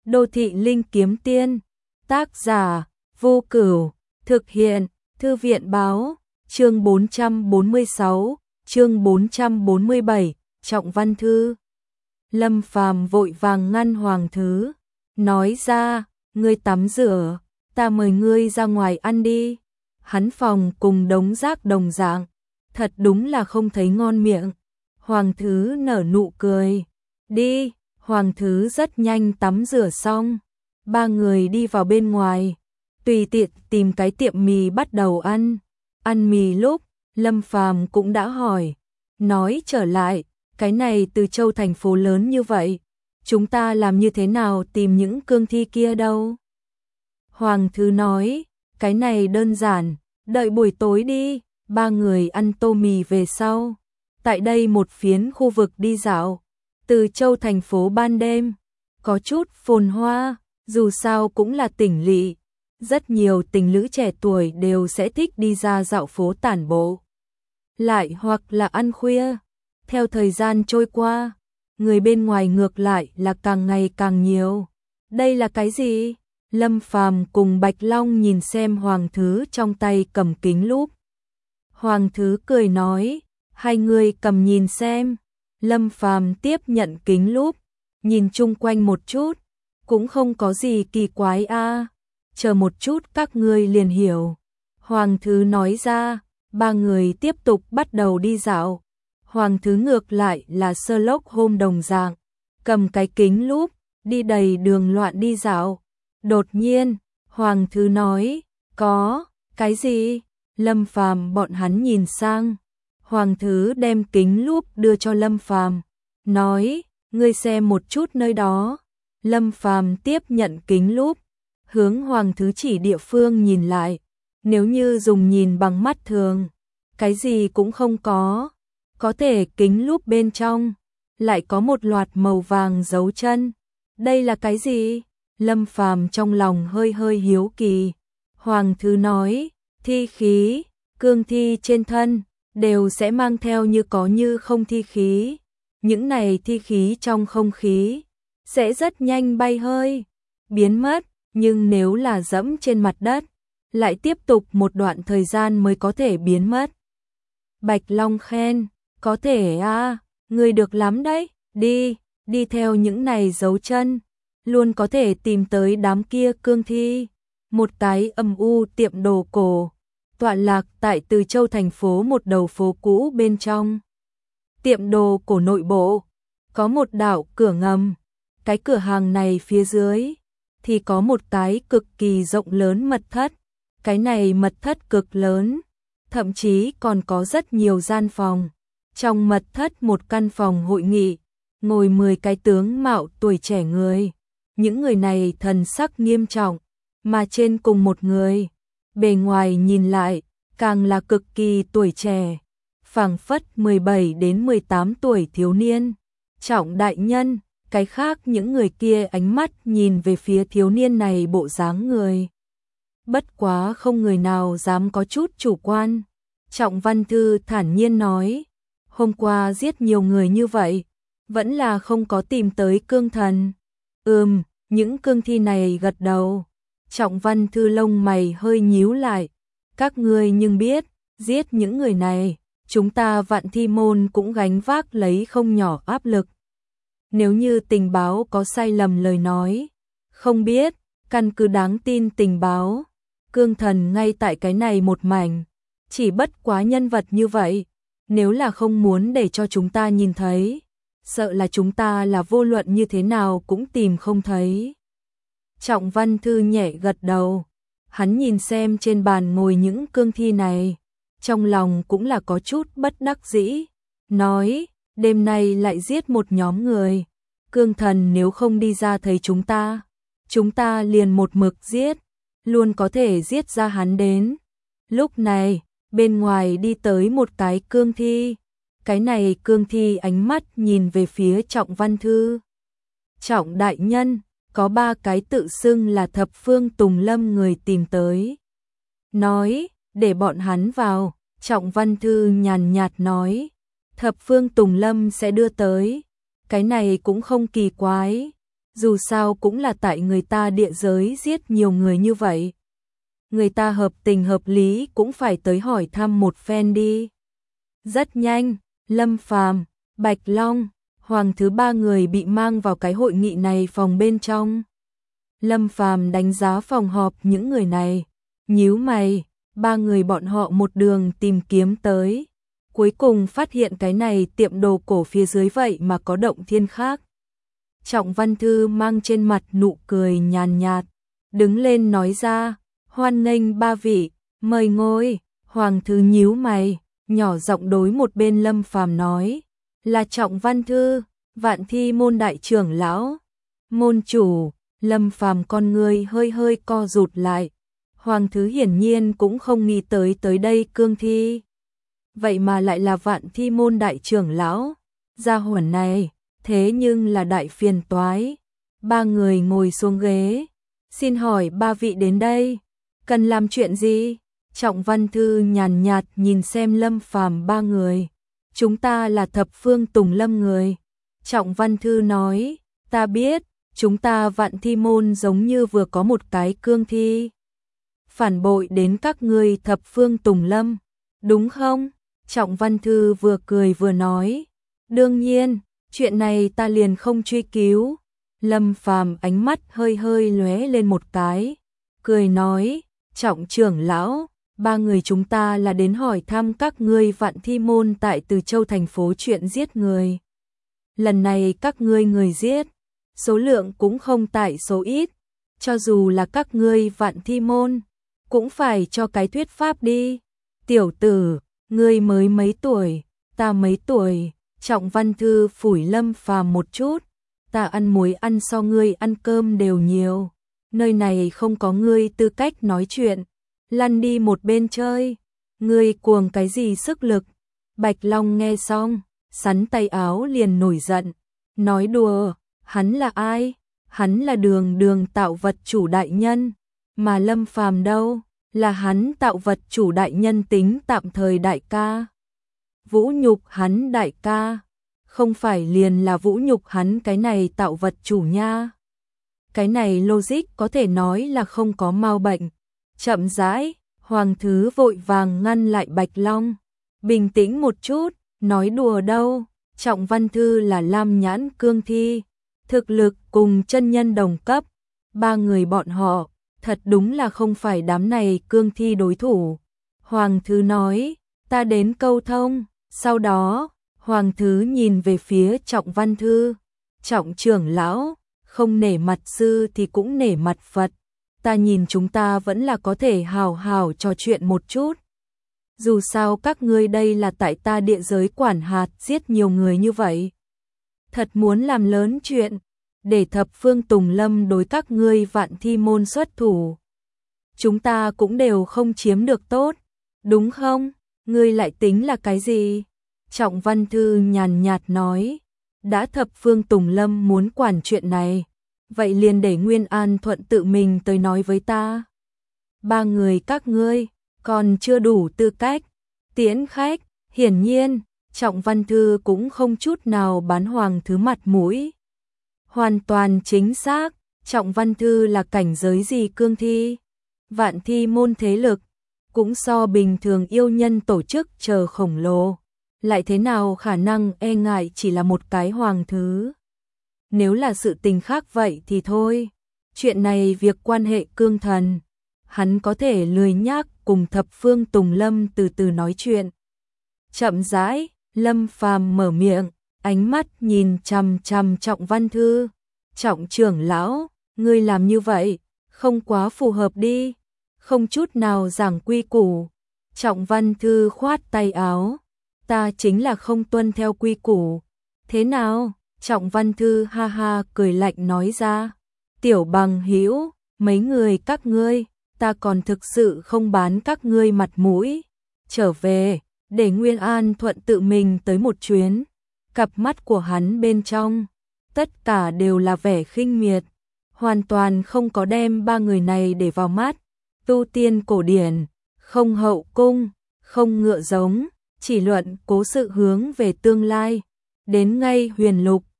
Đô thị linh kiếm tiên, tác giả, Vô Cửu, thực hiện, Thư viện báo, chương 446, chương 447, Trọng Văn Thư. Lâm Phàm vội vàng ngăn Hoàng Thứ, nói ra, ngươi tắm rửa, ta mời ngươi ra ngoài ăn đi. Hắn phòng cùng đống rác đồng dạng, thật đúng là không thấy ngon miệng. Hoàng Thứ nở nụ cười, đi. Hoàng Thứ rất nhanh tắm rửa xong, ba người đi vào bên ngoài, tùy tiện tìm cái tiệm mì bắt đầu ăn. Ăn mì lúc, Lâm Phàm cũng đã hỏi, nói trở lại, cái này Từ Châu thành phố lớn như vậy, chúng ta làm như thế nào tìm những cương thi kia đâu? Hoàng Thứ nói, cái này đơn giản, đợi buổi tối đi. Ba người ăn tô mì về sau, tại đây một phiến khu vực đi dạo. Từ Châu thành phố ban đêm, có chút phồn hoa, dù sao cũng là tỉnh lỵ. Rất nhiều tình lữ trẻ tuổi đều sẽ thích đi ra dạo phố tản bộ. Lại hoặc là ăn khuya. Theo thời gian trôi qua, người bên ngoài ngược lại là càng ngày càng nhiều. Đây là cái gì? Lâm Phàm cùng Bạch Long nhìn xem Hoàng Thứ trong tay cầm kính lúp. Hoàng Thứ cười nói, hai người cầm nhìn xem. Lâm Phàm tiếp nhận kính lúp, nhìn chung quanh một chút, cũng không có gì kỳ quái a. Chờ một chút các ngươi liền hiểu. Hoàng Thứ nói ra, ba người tiếp tục bắt đầu đi dạo. Hoàng Thứ ngược lại là Sherlock Holmes đồng dạng, cầm cái kính lúp, đi đầy đường loạn đi dạo. Đột nhiên, Hoàng Thứ nói, có, cái gì? Lâm Phàm bọn hắn nhìn sang. Hoàng Thứ đem kính lúp đưa cho Lâm Phàm, nói, ngươi xem một chút nơi đó. Lâm Phàm tiếp nhận kính lúp, hướng Hoàng Thứ chỉ địa phương nhìn lại. Nếu như dùng nhìn bằng mắt thường, cái gì cũng không có. Có thể kính lúp bên trong lại có một loạt màu vàng dấu chân. Đây là cái gì? Lâm Phàm trong lòng hơi hơi hiếu kỳ. Hoàng Thứ nói, thi khí, cương thi trên thân đều sẽ mang theo như có như không thi khí. Những này thi khí trong không khí sẽ rất nhanh bay hơi, biến mất, nhưng nếu là dẫm trên mặt đất, lại tiếp tục một đoạn thời gian mới có thể biến mất. Bạch Long khen, có thể à, người được lắm đấy, đi theo những này dấu chân, luôn có thể tìm tới đám kia cương thi. Một cái âm u tiệm đồ cổ, tọa lạc tại Từ Châu thành phố một đầu phố cũ bên trong. Tiệm đồ cổ nội bộ, có một đạo cửa ngầm. Cái cửa hàng này phía dưới, thì có một cái cực kỳ rộng lớn mật thất. Cái này mật thất cực lớn, thậm chí còn có rất nhiều gian phòng. Trong mật thất một căn phòng hội nghị, ngồi 10 cái tướng mạo tuổi trẻ người. Những người này thần sắc nghiêm trọng, mà trên cùng một người, bề ngoài nhìn lại, càng là cực kỳ tuổi trẻ, phảng phất 17 đến 18 tuổi thiếu niên. Trọng đại nhân, cái khác những người kia ánh mắt nhìn về phía thiếu niên này bộ dáng người. Bất quá không người nào dám có chút chủ quan. Trọng Văn Thư thản nhiên nói, hôm qua giết nhiều người như vậy, vẫn là không có tìm tới cương thần. Những cương thi này gật đầu. Trọng Văn Thư lông mày hơi nhíu lại. Các ngươi nhưng biết, giết những người này, chúng ta Vạn Thi môn cũng gánh vác lấy không nhỏ áp lực. Nếu như tình báo có sai lầm lời nói, không biết, căn cứ đáng tin tình báo, cương thần ngay tại cái này một mảnh, chỉ bất quá nhân vật như vậy, nếu là không muốn để cho chúng ta nhìn thấy, sợ là chúng ta là vô luận như thế nào cũng tìm không thấy. Trọng Văn Thư nhẹ gật đầu, hắn nhìn xem trên bàn ngồi những cương thi này, trong lòng cũng là có chút bất đắc dĩ, nói, đêm nay lại giết một nhóm người, cương thần nếu không đi ra thấy chúng ta liền một mực giết, luôn có thể giết ra hắn đến. Lúc này, bên ngoài đi tới một cái cương thi, cái này cương thi ánh mắt nhìn về phía Trọng Văn Thư. Trọng đại nhân, có 3 cái tự xưng là Thập Phương Tùng Lâm người tìm tới. Nói, để bọn hắn vào. Trọng Văn Thư nhàn nhạt nói, Thập Phương Tùng Lâm sẽ đưa tới. Cái này cũng không kỳ quái. Dù sao cũng là tại người ta địa giới giết nhiều người như vậy. Người ta hợp tình hợp lý cũng phải tới hỏi thăm một phen đi. Rất nhanh, Lâm Phàm, Bạch Long, Hoàng Thứ ba người bị mang vào cái hội nghị này phòng bên trong. Lâm Phàm đánh giá phòng họp những người này, nhíu mày, ba người bọn họ một đường tìm kiếm tới. Cuối cùng phát hiện cái này tiệm đồ cổ phía dưới vậy mà có động thiên khác. Trọng Văn Thư mang trên mặt nụ cười nhàn nhạt, đứng lên nói ra, hoan nghênh ba vị, mời ngồi. Hoàng Thứ nhíu mày, nhỏ giọng đối một bên Lâm Phàm nói, là Trọng Văn Thư, Vạn Thi môn đại trưởng lão. Môn chủ. Lâm Phàm con người hơi hơi co rụt lại. Hoàng Thứ hiển nhiên cũng không nghĩ tới đây cương thi. Vậy mà lại là Vạn Thi môn đại trưởng lão. Gia hỏa này, thế nhưng là đại phiền toái. Ba người ngồi xuống ghế. Xin hỏi ba vị đến đây, cần làm chuyện gì? Trọng Văn Thư nhàn nhạt nhìn xem Lâm Phàm ba người. Chúng ta là thập phương Tùng Lâm người. Trọng Văn Thư nói, ta biết. Chúng ta Vạn Thi môn giống như vừa có một cái cương thi. Phản bội đến các ngươi thập phương Tùng Lâm, đúng không? Trọng Văn Thư vừa cười vừa nói. Đương nhiên, chuyện này ta liền không truy cứu. Lâm Phàm ánh mắt hơi hơi lóe lên một cái. Cười nói, Trọng trưởng lão, ba người chúng ta là đến hỏi thăm các ngươi Vạn Thi môn tại Từ Châu thành phố chuyện giết người. Lần này các ngươi người giết. Số lượng cũng không tại số ít, cho dù là các ngươi Vạn Thi môn, cũng phải cho cái thuyết pháp đi. Tiểu tử, ngươi mới mấy tuổi, ta mấy tuổi? Trọng Văn Thư phủi Lâm Phàm một chút, ta ăn muối ăn so ngươi ăn cơm đều nhiều, nơi này không có ngươi tư cách nói chuyện, lăn đi một bên chơi, ngươi cuồng cái gì sức lực? Bạch Long nghe xong, sắn tay áo liền nổi giận, nói đùa. Hắn là ai? Hắn là Đường tạo vật chủ đại nhân. Mà Lâm Phàm đâu? Là hắn tạo vật chủ đại nhân tính tạm thời đại ca. Vũ nhục hắn đại ca. Không phải liền là vũ nhục hắn cái này tạo vật chủ nha. Cái này logic có thể nói là không có mau bệnh. Chậm rãi, Hoàng Thứ vội vàng ngăn lại Bạch Long. Bình tĩnh một chút, nói đùa đâu. Trọng Văn Thư là Lam Nhãn cương thi. Thực lực cùng chân nhân đồng cấp, ba người bọn họ, thật đúng là không phải đám này cương thi đối thủ. Hoàng Thứ nói, ta đến câu thông, sau đó, Hoàng Thứ nhìn về phía Trọng Văn Thư, Trọng trưởng lão, không nể mặt sư thì cũng nể mặt Phật, ta nhìn chúng ta vẫn là có thể hào hào trò chuyện một chút. Dù sao các ngươi đây là tại ta địa giới quản hạt giết nhiều người như vậy. Thật muốn làm lớn chuyện, để thập phương Tùng Lâm đối các ngươi Vạn Thi môn xuất thủ. Chúng ta cũng đều không chiếm được tốt, đúng không? Ngươi lại tính là cái gì? Trọng Văn Thư nhàn nhạt nói, đã thập phương Tùng Lâm muốn quản chuyện này, vậy liền để Nguyên An Thuận tự mình tới nói với ta. Ba người các ngươi còn chưa đủ tư cách tiễn khách. Hiển nhiên Trọng Văn Thư cũng không chút nào bán Hoàng Thứ mặt mũi. Hoàn toàn chính xác, Trọng Văn Thư là cảnh giới gì cương thi? Vạn Thi môn thế lực, cũng so bình thường yêu nhân tổ chức chờ khổng lồ. Lại thế nào khả năng e ngại chỉ là một cái Hoàng Thứ? Nếu là sự tình khác vậy thì thôi. Chuyện này việc quan hệ cương thần, hắn có thể lười nhác cùng thập phương Tùng Lâm từ từ nói chuyện. Chậm rãi, Lâm Phàm mở miệng, ánh mắt nhìn chằm chằm Trọng Văn Thư. Trọng trưởng lão, ngươi làm như vậy, không quá phù hợp đi, không chút nào giảng quy củ. Trọng Văn Thư khoát tay áo, ta chính là không tuân theo quy củ. Thế nào? Trọng Văn Thư ha ha cười lạnh nói ra, tiểu bằng hữu, mấy người các ngươi, ta còn thực sự không bán các ngươi mặt mũi. Trở về, để Nguyên An Thuận tự mình tới một chuyến. Cặp mắt của hắn bên trong, tất cả đều là vẻ khinh miệt, hoàn toàn không có đem ba người này để vào mắt. Tu tiên cổ điển, không hậu cung, không ngựa giống, chỉ luận cố sự hướng về tương lai. Đến ngay huyền lục,